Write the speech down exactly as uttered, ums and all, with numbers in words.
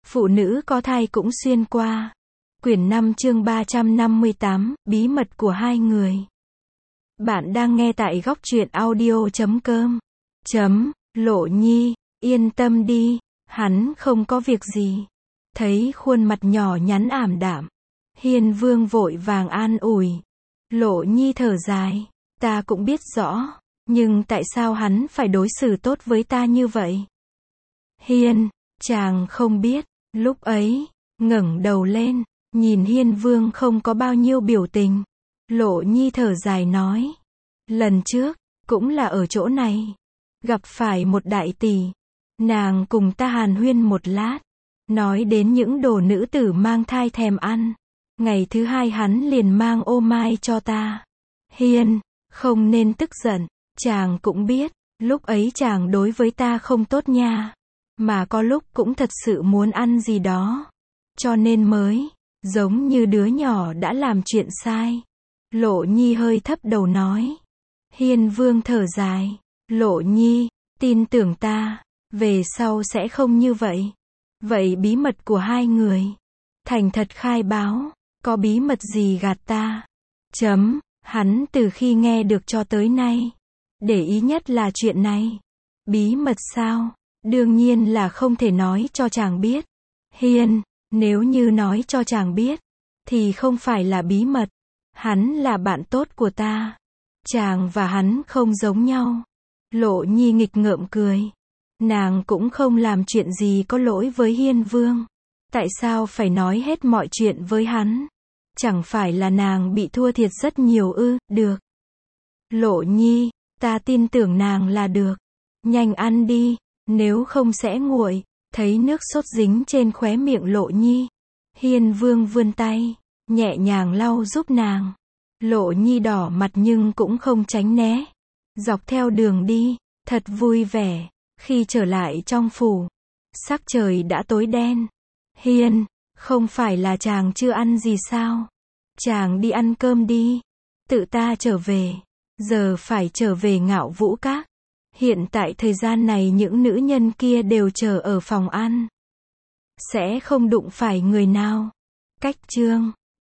Phụ nữ có thai cũng xuyên qua. Quyển năm chương ba trăm năm mươi tám, bí mật của hai người. Bạn đang nghe tại góc truyện audio chấm com. Chấm, Lộ Nhi, yên tâm đi, hắn không có việc gì. Thấy khuôn mặt nhỏ nhắn ảm đạm, Hiên Vương vội vàng an ủi. Lộ Nhi thở dài, ta cũng biết rõ, nhưng tại sao hắn phải đối xử tốt với ta như vậy? Hiên, chàng không biết, lúc ấy, ngẩng đầu lên, nhìn Hiên Vương không có bao nhiêu biểu tình. Lộ Nhi thở dài nói, lần trước, cũng là ở chỗ này, gặp phải một đại tỷ, nàng cùng ta hàn huyên một lát, nói đến những đồ nữ tử mang thai thèm ăn. Ngày thứ hai hắn liền mang ô mai cho ta. Hiên, không nên tức giận, chàng cũng biết, lúc ấy chàng đối với ta không tốt nha, mà có lúc cũng thật sự muốn ăn gì đó, cho nên mới, giống như đứa nhỏ đã làm chuyện sai. Lộ Nhi hơi thấp đầu nói. Hiên Vương thở dài, Lộ Nhi, tin tưởng ta, về sau sẽ không như vậy. Vậy bí mật của hai người, thành thật khai báo, có bí mật gì gạt ta? Chấm, hắn từ khi nghe được cho tới nay, để ý nhất là chuyện này. Bí mật sao? Đương nhiên là không thể nói cho chàng biết. Hiên, nếu như nói cho chàng biết, thì không phải là bí mật. Hắn là bạn tốt của ta. Chàng và hắn không giống nhau. Lộ Nhi nghịch ngợm cười. Nàng cũng không làm chuyện gì có lỗi với Hiên Vương. Tại sao phải nói hết mọi chuyện với hắn? Chẳng phải là nàng bị thua thiệt rất nhiều ư? Được. Lộ Nhi, ta tin tưởng nàng là được. Nhanh ăn đi, nếu không sẽ nguội. Thấy nước sốt dính trên khóe miệng Lộ Nhi, Hiên Vương vươn tay, nhẹ nhàng lau giúp nàng. Lộ Nhi đỏ mặt nhưng cũng không tránh né. Dọc theo đường đi, thật vui vẻ. Khi trở lại trong phủ, sắc trời đã tối đen. Hiên, không phải là chàng chưa ăn gì sao? Chàng đi ăn cơm đi. Tự ta trở về. Giờ phải trở về Ngạo Vũ Các. Hiện tại thời gian này những nữ nhân kia đều chờ ở phòng ăn. Sẽ không đụng phải người nào. Cách chương